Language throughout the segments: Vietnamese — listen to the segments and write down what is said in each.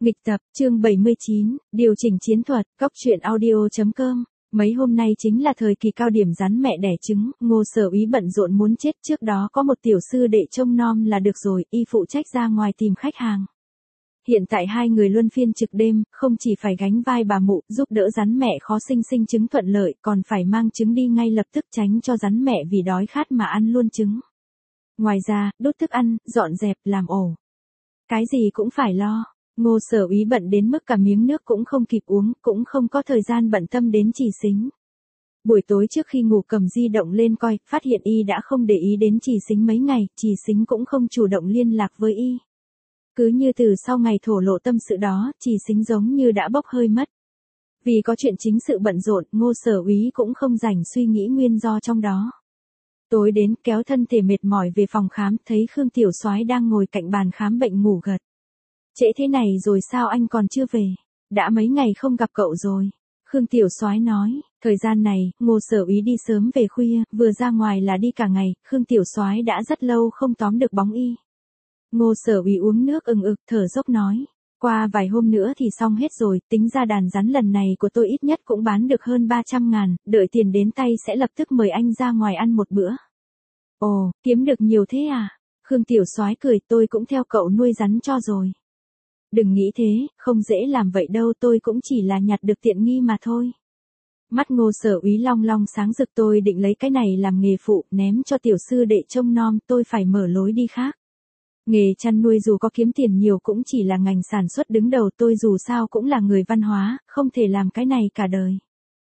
Nghịch tập, chương 79, điều chỉnh chiến thuật, Cóc truyện audio.com. Mấy hôm nay chính là thời kỳ cao điểm rắn mẹ đẻ trứng, Ngô Sở Úy bận rộn muốn chết, trước đó có một tiểu sư đệ trông nom là được rồi, y phụ trách ra ngoài tìm khách hàng. Hiện tại hai người luân phiên trực đêm, không chỉ phải gánh vai bà mụ, giúp đỡ rắn mẹ khó sinh trứng thuận lợi, còn phải mang trứng đi ngay lập tức tránh cho rắn mẹ vì đói khát mà ăn luôn trứng. Ngoài ra, đốt thức ăn, dọn dẹp, làm ổ. Cái gì cũng phải lo. Ngô Sở Úy bận đến mức cả miếng nước cũng không kịp uống, cũng không có thời gian bận tâm đến Trì Xính. Buổi tối trước khi ngủ cầm di động lên coi, phát hiện y đã không để ý đến Trì Xính mấy ngày, Trì Xính cũng không chủ động liên lạc với y. Cứ như từ sau ngày thổ lộ tâm sự đó, Trì Xính giống như đã bốc hơi mất. Vì có chuyện chính sự bận rộn, Ngô Sở Úy cũng không rảnh suy nghĩ nguyên do trong đó. Tối đến, kéo thân thể mệt mỏi về phòng khám, thấy Khương Tiểu Soái đang ngồi cạnh bàn khám bệnh ngủ gật. Trễ thế này rồi sao anh còn chưa về? Đã mấy ngày không gặp cậu rồi. Khương Tiểu Soái nói, thời gian này, Ngô Sở Úy đi sớm về khuya, vừa ra ngoài là đi cả ngày, Khương Tiểu Soái đã rất lâu không tóm được bóng y. Ngô Sở Úy uống nước ừng ực, thở dốc nói, qua vài hôm nữa thì xong hết rồi, tính ra đàn rắn lần này của tôi ít nhất cũng bán được hơn 300.000, đợi tiền đến tay sẽ lập tức mời anh ra ngoài ăn một bữa. Ồ, kiếm được nhiều thế à? Khương Tiểu Soái cười, tôi cũng theo cậu nuôi rắn cho rồi. Đừng nghĩ thế, không dễ làm vậy đâu, tôi cũng chỉ là nhặt được tiện nghi mà thôi. Mắt Ngô Sở Úy long long sáng rực, tôi định lấy cái này làm nghề phụ, ném cho tiểu sư đệ trông nom, tôi phải mở lối đi khác. Nghề chăn nuôi dù có kiếm tiền nhiều cũng chỉ là ngành sản xuất đứng đầu, tôi dù sao cũng là người văn hóa, không thể làm cái này cả đời.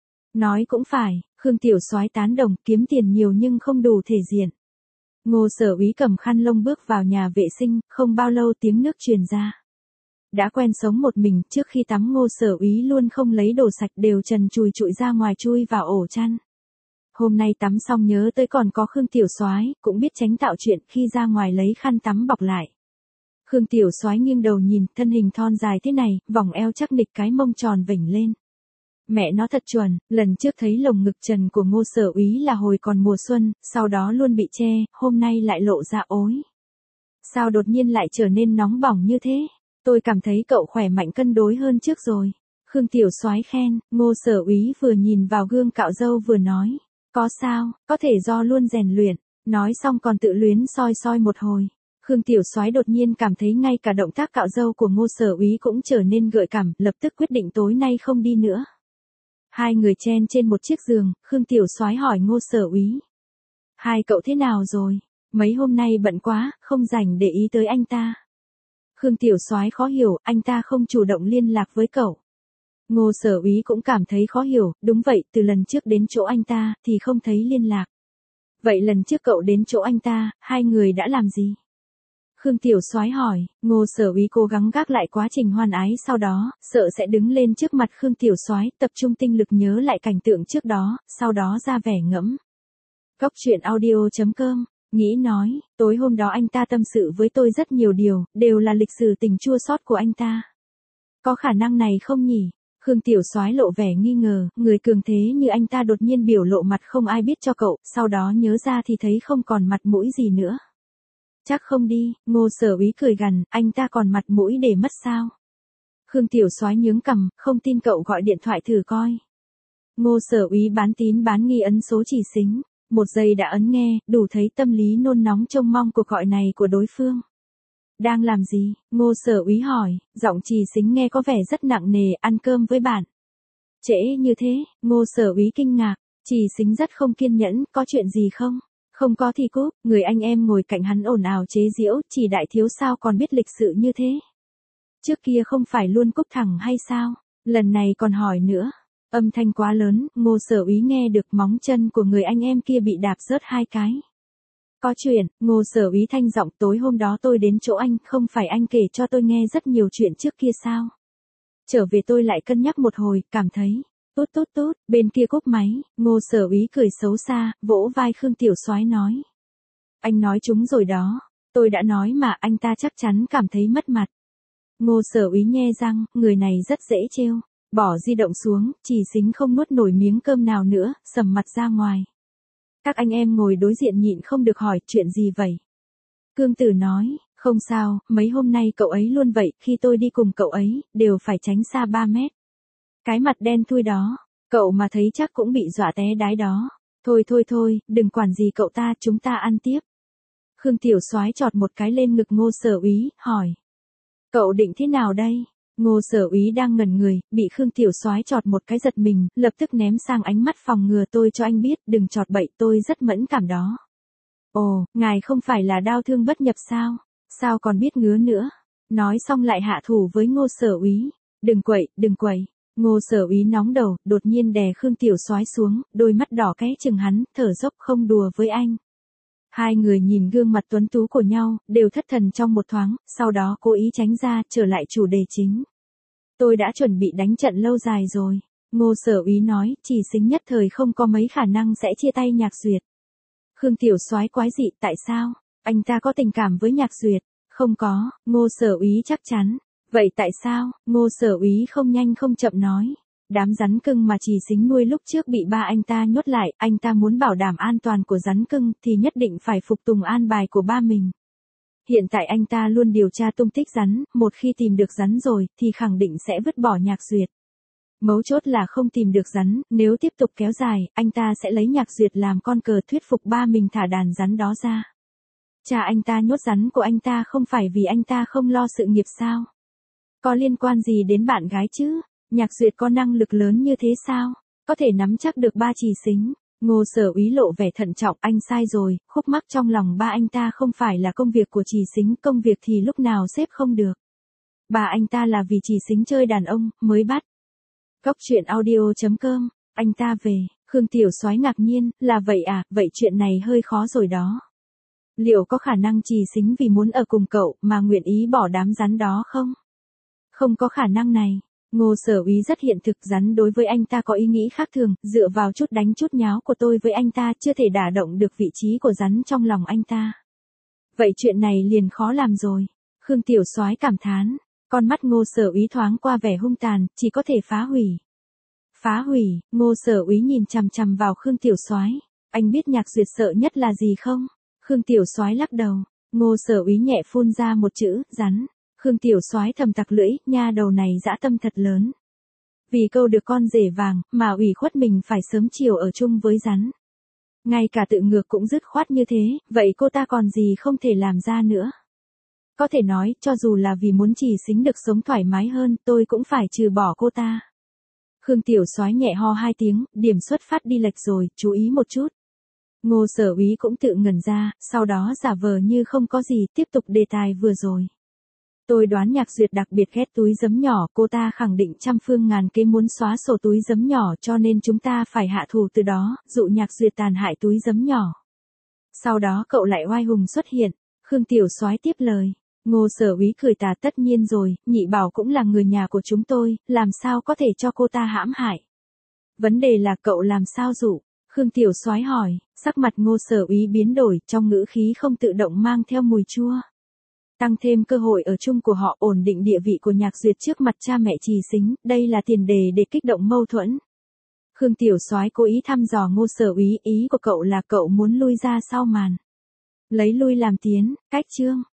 Nói cũng phải, Khương Tiểu Soái tán đồng, kiếm tiền nhiều nhưng không đủ thể diện. Ngô Sở Úy cầm khăn lông bước vào nhà vệ sinh, không bao lâu tiếng nước truyền ra. Đã quen sống một mình, trước khi tắm Ngô Sở Úy luôn không lấy đồ sạch, đều trần trùi trụi ra ngoài chui vào ổ chăn. Hôm nay tắm xong nhớ tới còn có Khương Tiểu Soái, cũng biết tránh tạo chuyện, khi ra ngoài lấy khăn tắm bọc lại. Khương Tiểu Soái nghiêng đầu nhìn, thân hình thon dài thế này, vòng eo chắc nịch, cái mông tròn vểnh lên. Mẹ nó thật chuẩn, lần trước thấy lồng ngực trần của Ngô Sở Úy là hồi còn mùa xuân, sau đó luôn bị che, hôm nay lại lộ ra ối. Sao đột nhiên lại trở nên nóng bỏng như thế? Tôi cảm thấy cậu khỏe mạnh cân đối hơn trước rồi. Khương Tiểu Soái khen, Ngô Sở Úy vừa nhìn vào gương cạo râu vừa nói. Có sao, có thể do luôn rèn luyện. Nói xong còn tự luyến soi một hồi. Khương Tiểu Soái đột nhiên cảm thấy ngay cả động tác cạo râu của Ngô Sở Úy cũng trở nên gợi cảm, lập tức quyết định tối nay không đi nữa. Hai người chen trên một chiếc giường, Khương Tiểu Soái hỏi Ngô Sở Úy. Hai cậu thế nào rồi? Mấy hôm nay bận quá, không rảnh để ý tới anh ta. Khương Tiểu Soái khó hiểu, anh ta không chủ động liên lạc với cậu. Ngô Sở Úy cũng cảm thấy khó hiểu, đúng vậy, từ lần trước đến chỗ anh ta, thì không thấy liên lạc. Vậy lần trước cậu đến chỗ anh ta, hai người đã làm gì? Khương Tiểu Soái hỏi, Ngô Sở Úy cố gắng gác lại quá trình hoan ái sau đó, sợ sẽ đứng lên trước mặt Khương Tiểu Soái, tập trung tinh lực nhớ lại cảnh tượng trước đó, sau đó ra vẻ ngẫm. Cóc truyện audio.com. Nghĩ nói, tối hôm đó anh ta tâm sự với tôi rất nhiều điều, đều là lịch sử tình chua xót của anh ta. Có khả năng này không nhỉ? Khương Tiểu Soái lộ vẻ nghi ngờ, người cường thế như anh ta đột nhiên biểu lộ mặt không ai biết cho cậu, sau đó nhớ ra thì thấy không còn mặt mũi gì nữa. Chắc không đi, Ngô Sở Úy cười gằn, anh ta còn mặt mũi để mất sao? Khương Tiểu Soái nhướng cằm, không tin cậu gọi điện thoại thử coi. Ngô Sở Úy bán tín bán nghi ấn số Trì Xính. Một giây đã ấn nghe, đủ thấy tâm lý nôn nóng trông mong cuộc gọi này của đối phương. Đang làm gì? Ngô Sở Úy hỏi, giọng Trì Xính nghe có vẻ rất nặng nề, ăn cơm với bạn. Trễ như thế, Ngô Sở Úy kinh ngạc, Trì Xính rất không kiên nhẫn, có chuyện gì không? Không có thì cúp, người anh em ngồi cạnh hắn ồn ào chế giễu, Trì đại thiếu sao còn biết lịch sự như thế? Trước kia không phải luôn cúp thẳng hay sao? Lần này còn hỏi nữa. Âm thanh quá lớn, Ngô Sở Úy nghe được, móng chân của người anh em kia bị đạp rớt hai cái. Có chuyện, Ngô Sở Úy thanh giọng, tối hôm đó tôi đến chỗ anh, không phải anh kể cho tôi nghe rất nhiều chuyện trước kia sao? Trở về tôi lại cân nhắc một hồi, cảm thấy, tốt, bên kia cúp máy, Ngô Sở Úy cười xấu xa, vỗ vai Khương Tiểu Soái nói. Anh nói chúng rồi đó, tôi đã nói mà, anh ta chắc chắn cảm thấy mất mặt. Ngô Sở Úy nhe răng, người này rất dễ trêu. Bỏ di động xuống, Trì Xính không nuốt nổi miếng cơm nào nữa, sầm mặt ra ngoài. Các anh em ngồi đối diện nhịn không được hỏi, chuyện gì vậy? Cương Tử nói, Không sao, mấy hôm nay cậu ấy luôn vậy, khi tôi đi cùng cậu ấy, đều phải tránh xa 3 mét. Cái mặt đen thui đó, cậu mà thấy chắc cũng bị dọa té đái đó. Thôi, đừng quản gì cậu ta, chúng ta ăn tiếp. Khương Tiểu Soái chọt một cái lên ngực Ngô Sở Úy, hỏi. Cậu định thế nào đây? Ngô Sở Úy đang ngẩn người, bị Khương Tiểu Soái chọt một cái giật mình, lập tức ném sang ánh mắt phòng ngừa tôi cho anh biết, đừng chọt bậy, tôi rất mẫn cảm đó. Ồ, ngài không phải là đau thương bất nhập sao? Sao còn biết ngứa nữa? Nói xong lại hạ thủ với Ngô Sở Úy. Đừng quậy. Ngô Sở Úy nóng đầu, đột nhiên đè Khương Tiểu Soái xuống, đôi mắt đỏ ké chừng hắn, thở dốc không đùa với anh. Hai người nhìn gương mặt tuấn tú của nhau, đều thất thần trong một thoáng, sau đó cố ý tránh ra, trở lại chủ đề chính. Tôi đã chuẩn bị đánh trận lâu dài rồi. Ngô Sở Úy nói, Chỉ Sính nhất thời không có mấy khả năng sẽ chia tay Nhạc Duyệt. Khương Tiểu Soái quái dị, tại sao? Anh ta có tình cảm với Nhạc Duyệt? Không có, Ngô Sở Úy chắc chắn. Vậy tại sao? Ngô Sở Úy không nhanh không chậm nói. Đám rắn cưng mà Chỉ Sính nuôi lúc trước bị ba anh ta nhốt lại, anh ta muốn bảo đảm an toàn của rắn cưng thì nhất định phải phục tùng an bài của ba mình. Hiện tại anh ta luôn điều tra tung tích rắn, một khi tìm được rắn rồi thì khẳng định sẽ vứt bỏ Nhạc Duyệt. Mấu chốt là không tìm được rắn, nếu tiếp tục kéo dài, anh ta sẽ lấy Nhạc Duyệt làm con cờ thuyết phục ba mình thả đàn rắn đó ra. Cha anh ta nhốt rắn của anh ta không phải vì anh ta không lo sự nghiệp sao? Có liên quan gì đến bạn gái chứ? Nhạc Duyệt có năng lực lớn như thế sao? Có thể nắm chắc được ba Chỉ Sính. Ngô Sở Úy lộ vẻ thận trọng, anh sai rồi, khúc mắc trong lòng ba anh ta không phải là công việc của Chỉ Sính, công việc thì lúc nào xếp không được. Ba anh ta là vì Chỉ Sính chơi đàn ông, mới bắt. Góc truyện audio.com, anh ta về, Khương Tiểu Soái ngạc nhiên, là vậy à, vậy chuyện này hơi khó rồi đó. Liệu có khả năng Chỉ Sính vì muốn ở cùng cậu mà nguyện ý bỏ đám rắn đó không? Không có khả năng này. Ngô Sở Úy rất hiện thực, rắn đối với anh ta có ý nghĩ khác thường, dựa vào chút đánh chút nháo của tôi với anh ta chưa thể đả động được vị trí của rắn trong lòng anh ta. Vậy chuyện này liền khó làm rồi. Khương Tiểu Soái cảm thán, con mắt Ngô Sở Úy thoáng qua vẻ hung tàn, chỉ có thể phá hủy. Phá hủy, Ngô Sở Úy nhìn chằm chằm vào Khương Tiểu Soái. Anh biết Nhạc Duyệt sợ nhất là gì không? Khương Tiểu Soái lắc đầu. Ngô Sở Úy nhẹ phun ra một chữ, rắn. Khương Tiểu Soái thầm tặc lưỡi, nha đầu này dã tâm thật lớn. Vì câu được con rể vàng, mà ủy khuất mình phải sớm chiều ở chung với rắn. Ngay cả tự ngược cũng dứt khoát như thế, vậy cô ta còn gì không thể làm ra nữa. Có thể nói, cho dù là vì muốn Chỉ Sính được sống thoải mái hơn, tôi cũng phải trừ bỏ cô ta. Khương Tiểu Soái nhẹ ho 2 tiếng, điểm xuất phát đi lệch rồi, chú ý một chút. Ngô Sở Úy cũng tự ngẩn ra, sau đó giả vờ như không có gì, tiếp tục đề tài vừa rồi. Tôi đoán Nhạc Duyệt đặc biệt ghét túi giấm nhỏ, cô ta khẳng định trăm phương ngàn kế muốn xóa sổ túi giấm nhỏ, cho nên chúng ta phải hạ thủ từ đó, dụ Nhạc Duyệt tàn hại túi giấm nhỏ. Sau đó cậu lại oai hùng xuất hiện. Khương Tiểu Soái tiếp lời. Ngô Sở Úy cười tà, tất nhiên rồi, Nhị Bảo cũng là người nhà của chúng tôi, làm sao có thể cho cô ta hãm hại. Vấn đề là cậu làm sao dụ? Khương Tiểu Soái hỏi. Sắc mặt Ngô Sở Úy biến đổi, trong ngữ khí không tự động mang theo mùi chua. Tăng thêm cơ hội ở chung của họ, ổn định địa vị của Nhạc Duyệt trước mặt cha mẹ Chỉ Sính, đây là tiền đề để kích động mâu thuẫn. Khương Tiểu Soái cố ý thăm dò Ngô Sở Úy, ý của cậu là cậu muốn lui ra sau màn. Lấy lui làm tiến, cách chương.